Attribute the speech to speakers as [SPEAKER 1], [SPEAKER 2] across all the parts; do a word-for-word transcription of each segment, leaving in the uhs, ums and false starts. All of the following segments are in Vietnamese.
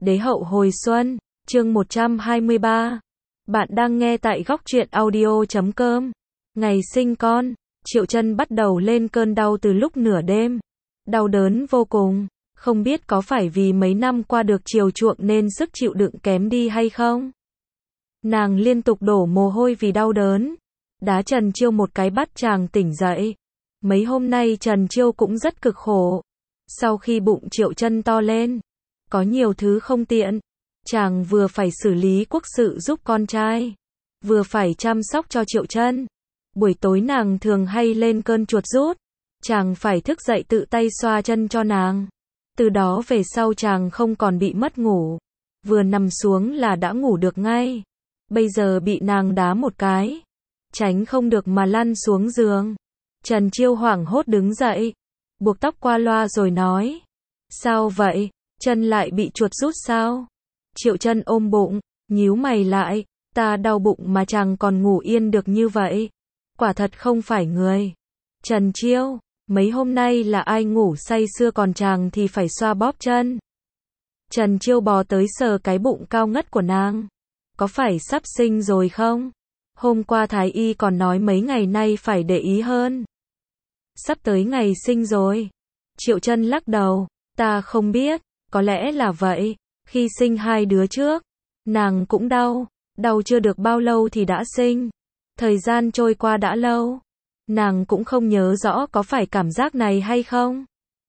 [SPEAKER 1] Đế hậu hồi xuân, chương một trăm hai mươi ba. Bạn đang nghe tại góc truyện audio chấm com. Ngày sinh con, Triệu Chân bắt đầu lên cơn đau từ lúc nửa đêm. Đau đớn vô cùng, không biết có phải vì mấy năm qua được chiều chuộng nên sức chịu đựng kém đi hay không? Nàng liên tục đổ mồ hôi vì đau đớn. Đá Trần Chiêu một cái bắt chàng tỉnh dậy. Mấy hôm nay Trần Chiêu cũng rất cực khổ. Sau khi bụng Triệu Chân to lên, có nhiều thứ không tiện. Chàng vừa phải xử lý quốc sự giúp con trai, vừa phải chăm sóc cho Triệu Chân. Buổi tối nàng thường hay lên cơn chuột rút, chàng phải thức dậy tự tay xoa chân cho nàng. Từ đó về sau chàng không còn bị mất ngủ, vừa nằm xuống là đã ngủ được ngay. Bây giờ bị nàng đá một cái, tránh không được mà lăn xuống giường. Trần Chiêu hoảng hốt đứng dậy, buộc tóc qua loa rồi nói: "Sao vậy? Chân lại bị chuột rút sao?" Triệu Chân ôm bụng, nhíu mày lại: "Ta đau bụng mà chàng còn ngủ yên được như vậy. Quả thật không phải người." "Trần Chiêu, mấy hôm nay là ai ngủ say sưa còn chàng thì phải xoa bóp chân." Trần Chiêu bò tới sờ cái bụng cao ngất của nàng. "Có phải sắp sinh rồi không? Hôm qua Thái Y còn nói mấy ngày nay phải để ý hơn." "Sắp tới ngày sinh rồi." Triệu Chân lắc đầu: "Ta không biết, có lẽ là vậy. Khi sinh hai đứa trước, nàng cũng đau, đau chưa được bao lâu thì đã sinh. Thời gian trôi qua đã lâu, nàng cũng không nhớ rõ có phải cảm giác này hay không.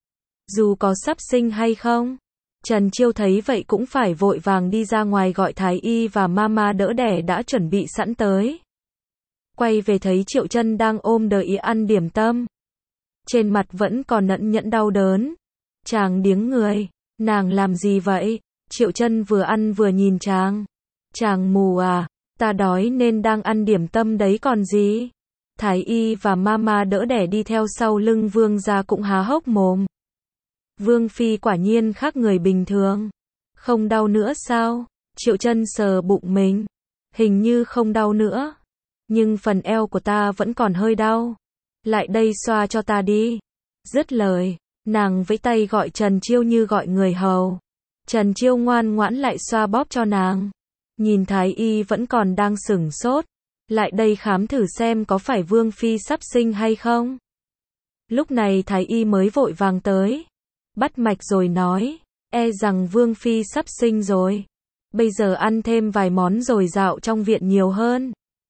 [SPEAKER 1] Dù có sắp sinh hay không." Trần Chiêu thấy vậy cũng phải vội vàng đi ra ngoài gọi Thái Y và mama đỡ đẻ đã chuẩn bị sẵn tới. Quay về thấy Triệu Chân đang ôm đợi ý ăn điểm tâm. Trên mặt vẫn còn nhẫn nhẫn đau đớn. Chàng điếng người: "Nàng làm gì vậy?" Triệu Chân vừa ăn vừa nhìn chàng. "Chàng mù à? Ta đói nên đang ăn điểm tâm đấy còn gì." Thái Y và mama đỡ đẻ đi theo sau lưng Vương gia cũng há hốc mồm. Vương phi quả nhiên khác người bình thường. "Không đau nữa sao?" Triệu Chân sờ bụng mình. "Hình như không đau nữa, nhưng phần eo của ta vẫn còn hơi đau. Lại đây xoa cho ta đi." Dứt lời, nàng vẫy tay gọi Trần Chiêu như gọi người hầu. Trần Chiêu ngoan ngoãn lại xoa bóp cho nàng. Nhìn Thái Y vẫn còn đang sửng sốt: "Lại đây khám thử xem có phải Vương phi sắp sinh hay không." Lúc này Thái Y mới vội vàng tới, bắt mạch rồi nói: "E rằng Vương phi sắp sinh rồi. Bây giờ ăn thêm vài món dồi dào trong viện nhiều hơn,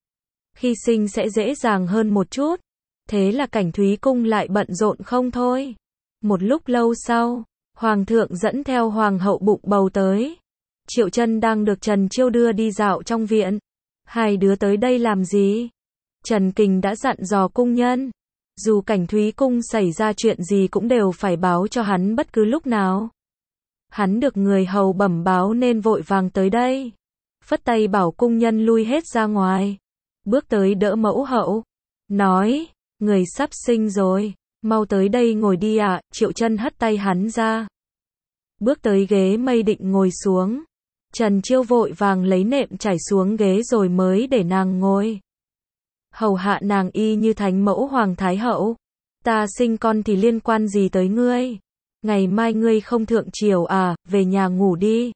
[SPEAKER 1] khi sinh sẽ dễ dàng hơn một chút." Thế là Cảnh Thúy cung lại bận rộn không thôi. Một lúc lâu sau, Hoàng thượng dẫn theo Hoàng hậu bụng bầu tới. Triệu Chân đang được Trần Chiêu đưa đi dạo trong viện. "Hai đứa tới đây làm gì?" Trần Kình đã dặn dò cung nhân, dù Cảnh Thúy cung xảy ra chuyện gì cũng đều phải báo cho hắn bất cứ lúc nào. Hắn được người hầu bẩm báo nên vội vàng tới đây. Phất tay bảo cung nhân lui hết ra ngoài. Bước tới đỡ mẫu hậu, nói: "Người sắp sinh rồi, mau tới đây ngồi đi ạ." Triệu Chân hất tay hắn ra, bước tới ghế mây định ngồi xuống. Trần Chiêu vội vàng lấy nệm trải xuống ghế rồi mới để nàng ngồi. "Hầu hạ nàng y như thánh mẫu hoàng thái hậu. Ta sinh con thì liên quan gì tới ngươi? Ngày mai ngươi không thượng triều à, về nhà ngủ đi.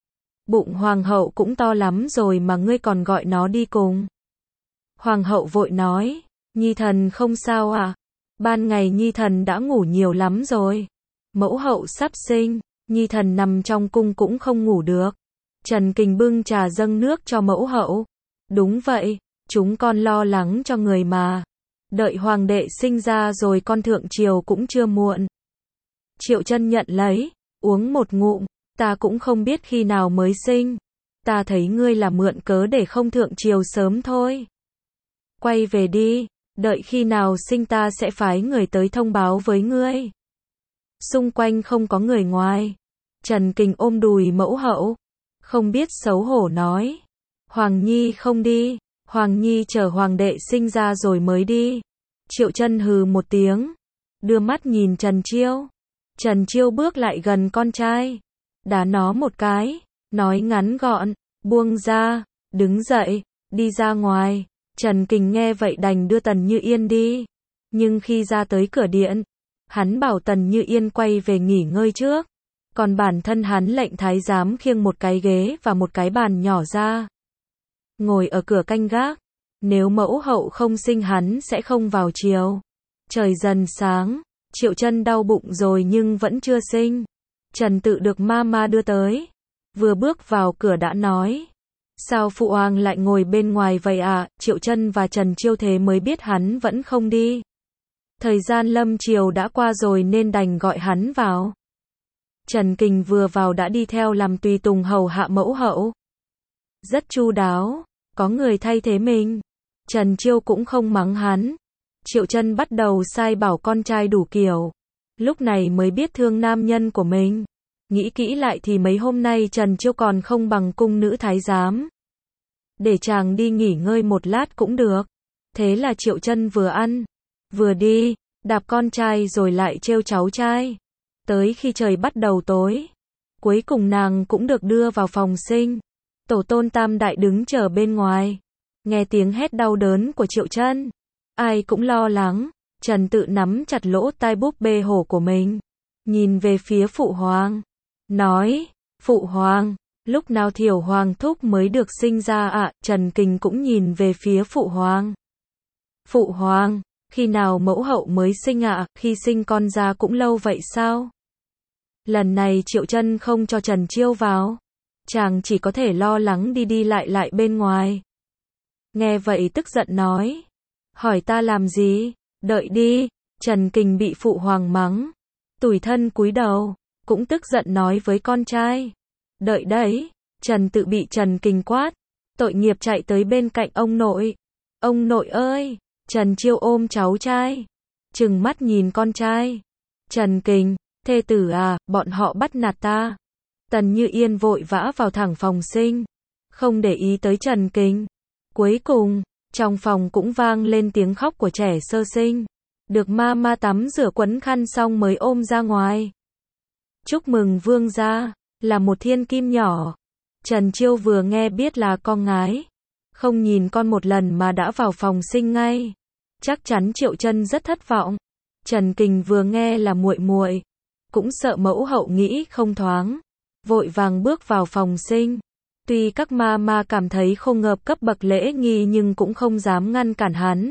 [SPEAKER 1] Bụng hoàng hậu cũng to lắm rồi mà ngươi còn gọi nó đi cùng." Hoàng hậu vội nói: "Nhi thần không sao à? Ban ngày Nhi thần đã ngủ nhiều lắm rồi. Mẫu hậu sắp sinh, Nhi thần nằm trong cung cũng không ngủ được." Trần Kình bưng trà dâng nước cho mẫu hậu. "Đúng vậy, chúng con lo lắng cho người mà. Đợi hoàng đệ sinh ra rồi con thượng triều cũng chưa muộn." Triệu Chân nhận lấy, uống một ngụm. "Ta cũng không biết khi nào mới sinh. Ta thấy ngươi là mượn cớ để không thượng triều sớm thôi. Quay về đi, đợi khi nào sinh ta sẽ phái người tới thông báo với ngươi." Xung quanh không có người ngoài. Trần Kình ôm đùi mẫu hậu, không biết xấu hổ nói: "Hoàng nhi không đi, Hoàng nhi chờ hoàng đệ sinh ra rồi mới đi." Triệu Chân hừ một tiếng, đưa mắt nhìn Trần Chiêu. Trần Chiêu bước lại gần con trai, đá nó một cái, nói ngắn gọn: "Buông ra." Đứng dậy, đi ra ngoài. Trần Kình nghe vậy đành đưa Tần Như Yên đi. Nhưng khi ra tới cửa điện, hắn bảo Tần Như Yên quay về nghỉ ngơi trước. Còn bản thân hắn lệnh thái giám khiêng một cái ghế và một cái bàn nhỏ ra. Ngồi ở cửa canh gác. Nếu mẫu hậu không sinh hắn sẽ không vào chiều. Trời dần sáng, Triệu Chân đau bụng rồi nhưng vẫn chưa sinh. Trần Tự được mama đưa tới. Vừa bước vào cửa đã nói. Sao phụ hoàng lại ngồi bên ngoài vậy à? Triệu Chân và Trần Chiêu thế mới biết hắn vẫn không đi. Thời gian lâm chiều đã qua rồi nên đành gọi hắn vào. Trần Kình vừa vào đã đi theo làm tùy tùng hầu hạ mẫu hậu. Rất chu đáo, có người thay thế mình. Trần Chiêu cũng không mắng hắn. Triệu Chân bắt đầu sai bảo con trai đủ kiểu. Lúc này mới biết thương nam nhân của mình. Nghĩ kỹ lại thì mấy hôm nay Trần Chiêu còn không bằng cung nữ thái giám. Để chàng đi nghỉ ngơi một lát cũng được. Thế là Triệu Chân vừa ăn, vừa đi, đạp con trai rồi lại trêu cháu trai. Tới khi trời bắt đầu tối, cuối cùng nàng cũng được đưa vào phòng sinh. Tổ tôn tam đại đứng chờ bên ngoài. Nghe tiếng hét đau đớn của Triệu Chân, ai cũng lo lắng. Trần Tự nắm chặt lỗ tai búp bê hổ của mình, nhìn về phía phụ hoàng, nói, phụ hoàng, lúc nào Thiểu Hoàng thúc mới được sinh ra ạ? À? Trần Kình cũng nhìn về phía phụ hoàng. Phụ hoàng, khi nào mẫu hậu mới sinh ạ? À? Khi sinh con ra cũng lâu vậy sao? Lần này Triệu Chân không cho Trần Chiêu vào. Chàng chỉ có thể lo lắng đi đi lại lại bên ngoài. Nghe vậy tức giận nói. Hỏi ta làm gì? Đợi đi. Trần Kình bị phụ hoàng mắng. Tủi thân cúi đầu. Cũng tức giận nói với con trai. Đợi đấy. Trần Tự bị Trần Kình quát. Tội nghiệp chạy tới bên cạnh ông nội. Ông nội ơi. Trần Chiêu ôm cháu trai. Trừng mắt nhìn con trai. Trần Kình, thê tử à, bọn họ bắt nạt ta. Tần Như Yên vội vã vào thẳng phòng sinh. Không để ý tới Trần Kình. Cuối cùng, trong phòng cũng vang lên tiếng khóc của trẻ sơ sinh. Được mama tắm rửa quấn khăn xong mới ôm ra ngoài. Chúc mừng vương gia, là một thiên kim nhỏ. Trần Chiêu vừa nghe biết là con gái. Không nhìn con một lần mà đã vào phòng sinh ngay. Chắc chắn Triệu Chân rất thất vọng. Trần Kình vừa nghe là muội muội, cũng sợ mẫu hậu nghĩ không thoáng. Vội vàng bước vào phòng sinh. Tuy các ma ma cảm thấy không ngợp cấp bậc lễ nghi nhưng cũng không dám ngăn cản hắn.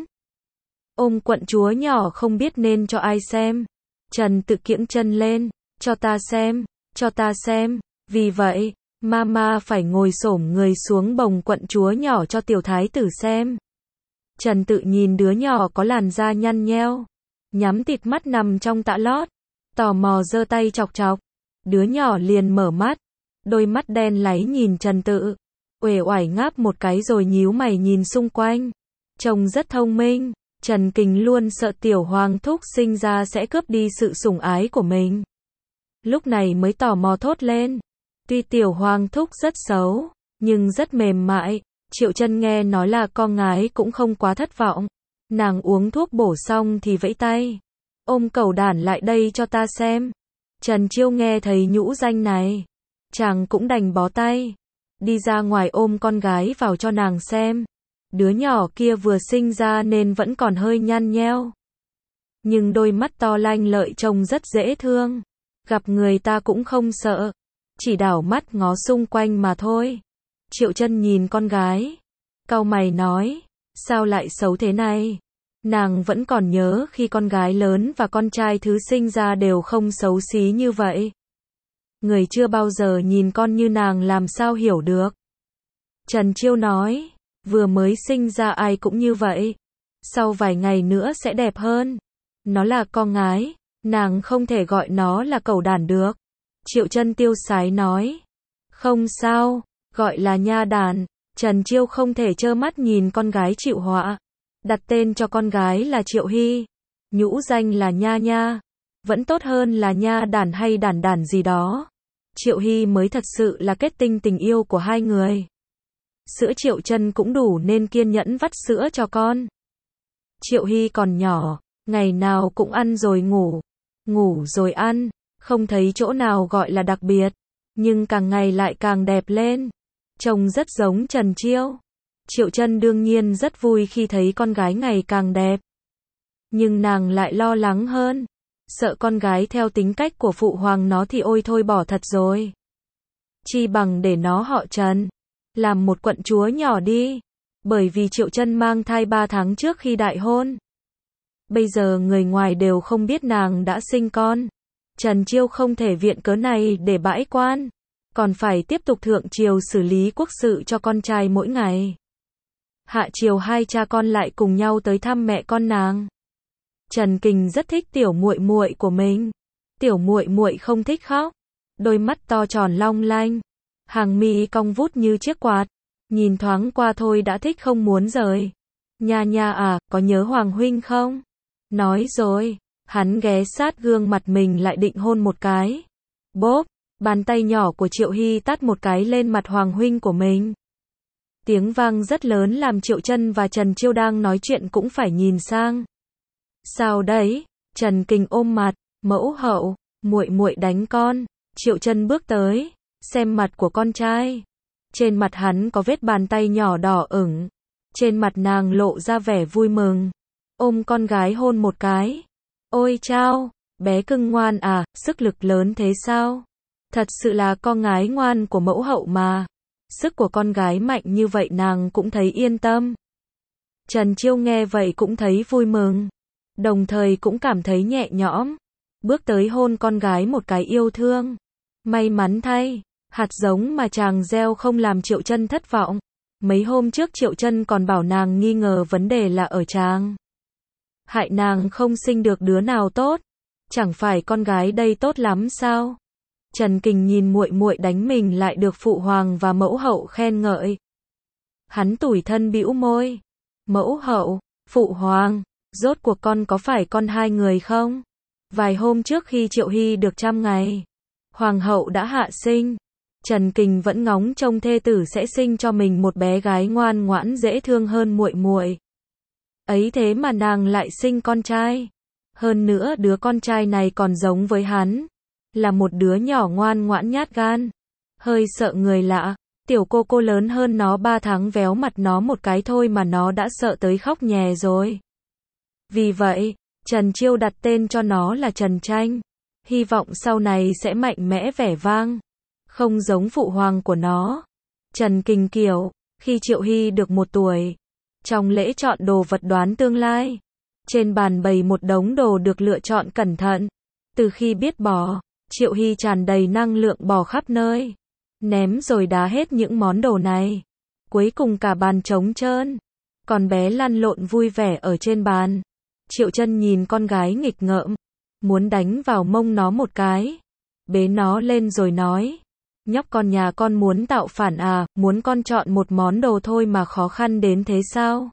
[SPEAKER 1] Ôm quận chúa nhỏ không biết nên cho ai xem. Trần Tự kiễng chân lên. Cho ta xem, cho ta xem. Vì vậy, mama phải ngồi xổm người xuống bồng quận chúa nhỏ cho tiểu thái tử xem. Trần Tự nhìn đứa nhỏ có làn da nhăn nheo, nhắm tịt mắt nằm trong tã lót, tò mò giơ tay chọc chọc. Đứa nhỏ liền mở mắt, đôi mắt đen láy nhìn Trần Tự, uể oải ngáp một cái rồi nhíu mày nhìn xung quanh. Trông rất thông minh. Trần Kình luôn sợ Tiểu Hoàng thúc sinh ra sẽ cướp đi sự sủng ái của mình. Lúc này mới tò mò thốt lên. Tuy Tiểu Hoàng thúc rất xấu, nhưng rất mềm mại. Triệu Chân nghe nói là con gái cũng không quá thất vọng. Nàng uống thuốc bổ xong thì vẫy tay. Ôm cẩu đản lại đây cho ta xem. Trần Chiêu nghe thấy nhũ danh này. Chàng cũng đành bó tay. Đi ra ngoài ôm con gái vào cho nàng xem. Đứa nhỏ kia vừa sinh ra nên vẫn còn hơi nhăn nheo. Nhưng đôi mắt to lanh lợi trông rất dễ thương. Gặp người ta cũng không sợ. Chỉ đảo mắt ngó xung quanh mà thôi. Triệu Chân nhìn con gái. Cau mày nói. Sao lại xấu thế này? Nàng vẫn còn nhớ khi con gái lớn và con trai thứ sinh ra đều không xấu xí như vậy. Người chưa bao giờ nhìn con như nàng làm sao hiểu được. Trần Chiêu nói. Vừa mới sinh ra ai cũng như vậy. Sau vài ngày nữa sẽ đẹp hơn. Nó là con gái. Nàng không thể gọi nó là cẩu đản được. Triệu Chân tiêu sái nói. Không sao. Gọi là nha đàn. Trần Chiêu không thể trơ mắt nhìn con gái chịu họa. Đặt tên cho con gái là Triệu Hy. Nhũ danh là Nha Nha. Vẫn tốt hơn là nha đàn hay đản đản gì đó. Triệu Hy mới thật sự là kết tinh tình yêu của hai người. Sữa Triệu Chân cũng đủ nên kiên nhẫn vắt sữa cho con. Triệu Hy còn nhỏ, ngày nào cũng ăn rồi ngủ, ngủ rồi ăn, không thấy chỗ nào gọi là đặc biệt, nhưng càng ngày lại càng đẹp lên. Trông rất giống Trần Chiêu. Triệu Chân đương nhiên rất vui khi thấy con gái ngày càng đẹp. Nhưng nàng lại lo lắng hơn. Sợ con gái theo tính cách của phụ hoàng nó thì ôi thôi bỏ thật rồi. Chi bằng để nó họ Trần, làm một quận chúa nhỏ đi. Bởi vì Triệu Chân mang thai ba tháng trước khi đại hôn. Bây giờ người ngoài đều không biết nàng đã sinh con. Trần Chiêu không thể viện cớ này để bãi quan, còn phải tiếp tục thượng triều xử lý quốc sự cho con trai mỗi ngày. Hạ triều hai cha con lại cùng nhau tới thăm mẹ con nàng. Trần Kình rất thích tiểu muội muội của mình. Tiểu muội muội không thích khóc, đôi mắt to tròn long lanh, hàng mi cong vút như chiếc quạt, nhìn thoáng qua thôi đã thích không muốn rời. Nha nha à, có nhớ Hoàng huynh không? Nói rồi, hắn ghé sát gương mặt mình lại định hôn một cái. Bốp, bàn tay nhỏ của Triệu Hy tát một cái lên mặt Hoàng huynh của mình. Tiếng vang rất lớn làm Triệu Chân và Trần Chiêu đang nói chuyện cũng phải nhìn sang. Sao đấy? Trần Kình ôm mặt, mẫu hậu, muội muội đánh con. Triệu Chân bước tới, xem mặt của con trai. Trên mặt hắn có vết bàn tay nhỏ đỏ ửng. Trên mặt nàng lộ ra vẻ vui mừng. Ôm con gái hôn một cái. Ôi chao, bé cưng ngoan à, sức lực lớn thế sao? Thật sự là con gái ngoan của mẫu hậu mà. Sức của con gái mạnh như vậy nàng cũng thấy yên tâm. Trần Chiêu nghe vậy cũng thấy vui mừng, đồng thời cũng cảm thấy nhẹ nhõm. Bước tới hôn con gái một cái yêu thương. May mắn thay, hạt giống mà chàng gieo không làm Triệu Chân thất vọng. Mấy hôm trước Triệu Chân còn bảo nàng nghi ngờ vấn đề là ở chàng. Hại nàng không sinh được đứa nào tốt. Chẳng phải con gái đây tốt lắm sao? Trần Kình nhìn muội muội đánh mình lại được phụ hoàng và mẫu hậu khen ngợi. Hắn tủi thân bĩu môi. Mẫu hậu, phụ hoàng, rốt cuộc con có phải con hai người không? Vài hôm trước khi Triệu Hy được trăm ngày, hoàng hậu đã hạ sinh. Trần Kình vẫn ngóng trông thê tử sẽ sinh cho mình một bé gái ngoan ngoãn dễ thương hơn muội muội. Ấy thế mà nàng lại sinh con trai. Hơn nữa đứa con trai này còn giống với hắn. Là một đứa nhỏ ngoan ngoãn nhát gan. Hơi sợ người lạ. Tiểu cô cô lớn hơn nó ba tháng véo mặt nó một cái thôi mà nó đã sợ tới khóc nhè rồi. Vì vậy, Trần Chiêu đặt tên cho nó là Trần Tranh. Hy vọng sau này sẽ mạnh mẽ vẻ vang. Không giống phụ hoàng của nó. Trần Kình kiểu, khi Triệu Hy được một tuổi. Trong lễ chọn đồ vật đoán tương lai. Trên bàn bày một đống đồ được lựa chọn cẩn thận. Từ khi biết bò, Triệu Hy tràn đầy năng lượng bò khắp nơi. Ném rồi đá hết những món đồ này. Cuối cùng cả bàn trống trơn. Con bé lăn lộn vui vẻ ở trên bàn. Triệu Chân nhìn con gái nghịch ngợm. Muốn đánh vào mông nó một cái. Bế nó lên rồi nói. Nhóc con nhà con muốn tạo phản à, muốn con chọn một món đồ thôi mà khó khăn đến thế sao?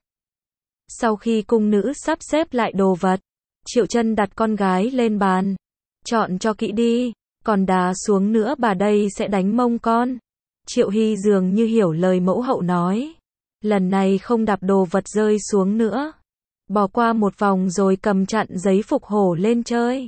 [SPEAKER 1] Sau khi cung nữ sắp xếp lại đồ vật, Triệu Chân đặt con gái lên bàn. Chọn cho kỹ đi, còn đá xuống nữa bà đây sẽ đánh mông con. Triệu Hy dường như hiểu lời mẫu hậu nói. Lần này không đạp đồ vật rơi xuống nữa. Bỏ qua một vòng rồi cầm chặn giấy phục hổ lên chơi.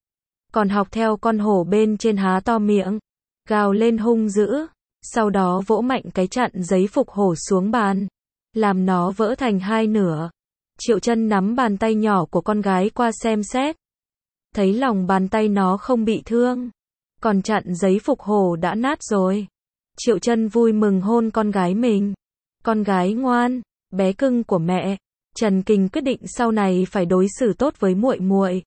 [SPEAKER 1] Còn học theo con hổ bên trên há to miệng, gào lên hung dữ. Sau đó vỗ mạnh cái chặn giấy phục hổ xuống bàn, làm nó vỡ thành hai nửa. Triệu Chân nắm bàn tay nhỏ của con gái qua xem xét. Thấy lòng bàn tay nó không bị thương, còn chặn giấy phục hổ đã nát rồi. Triệu Chân vui mừng hôn con gái mình. Con gái ngoan, bé cưng của mẹ. Trần Kình quyết định sau này phải đối xử tốt với muội muội.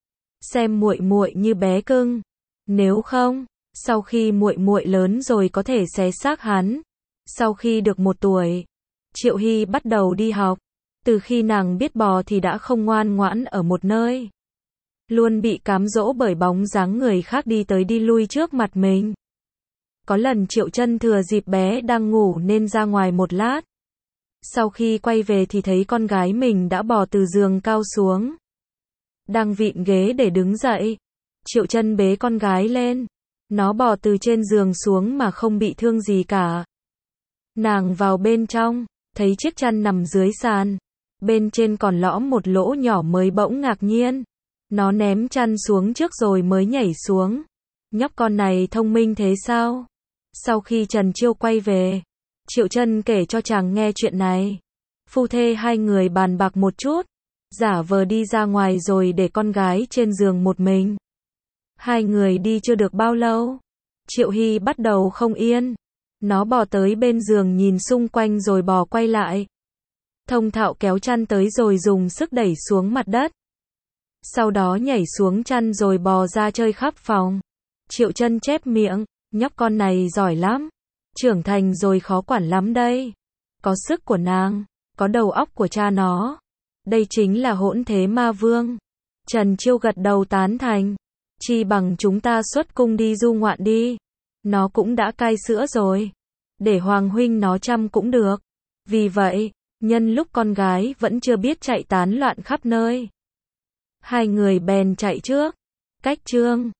[SPEAKER 1] Xem muội muội như bé cưng. Nếu không, sau khi muội muội lớn rồi có thể xé xác hắn. Sau khi được một tuổi, Triệu Hy bắt đầu đi học. Từ khi nàng biết bò thì đã không ngoan ngoãn ở một nơi. Luôn bị cám dỗ bởi bóng dáng người khác đi tới đi lui trước mặt mình. Có lần Triệu Chân thừa dịp bé đang ngủ nên ra ngoài một lát. Sau khi quay về thì thấy con gái mình đã bò từ giường cao xuống. Đang vịn ghế để đứng dậy. Triệu Chân bế con gái lên. Nó bò từ trên giường xuống mà không bị thương gì cả. Nàng vào bên trong, thấy chiếc chăn nằm dưới sàn. Bên trên còn lõm một lỗ nhỏ mới bỗng ngạc nhiên. Nó ném chăn xuống trước rồi mới nhảy xuống. Nhóc con này thông minh thế sao? Sau khi Trần Chiêu quay về, Triệu Chân kể cho chàng nghe chuyện này. Phu thê hai người bàn bạc một chút. giả vờ đi ra ngoài rồi để con gái trên giường một mình. Hai người đi chưa được bao lâu, Triệu Hy bắt đầu không yên. Nó bò tới bên giường nhìn xung quanh rồi bò quay lại. Thông thạo kéo chăn tới rồi dùng sức đẩy xuống mặt đất. Sau đó nhảy xuống chăn rồi bò ra chơi khắp phòng. Triệu Chân chép miệng, nhóc con này giỏi lắm. Trưởng thành rồi khó quản lắm đây. Có sức của nàng, có đầu óc của cha nó. Đây chính là hỗn thế ma vương. Trần Chiêu gật đầu tán thành. Chi bằng chúng ta xuất cung đi du ngoạn đi. Nó cũng đã cai sữa rồi. Để Hoàng huynh nó chăm cũng được. Vì vậy, nhân lúc con gái vẫn chưa biết chạy tán loạn khắp nơi, hai người bèn chạy trước. Cách chương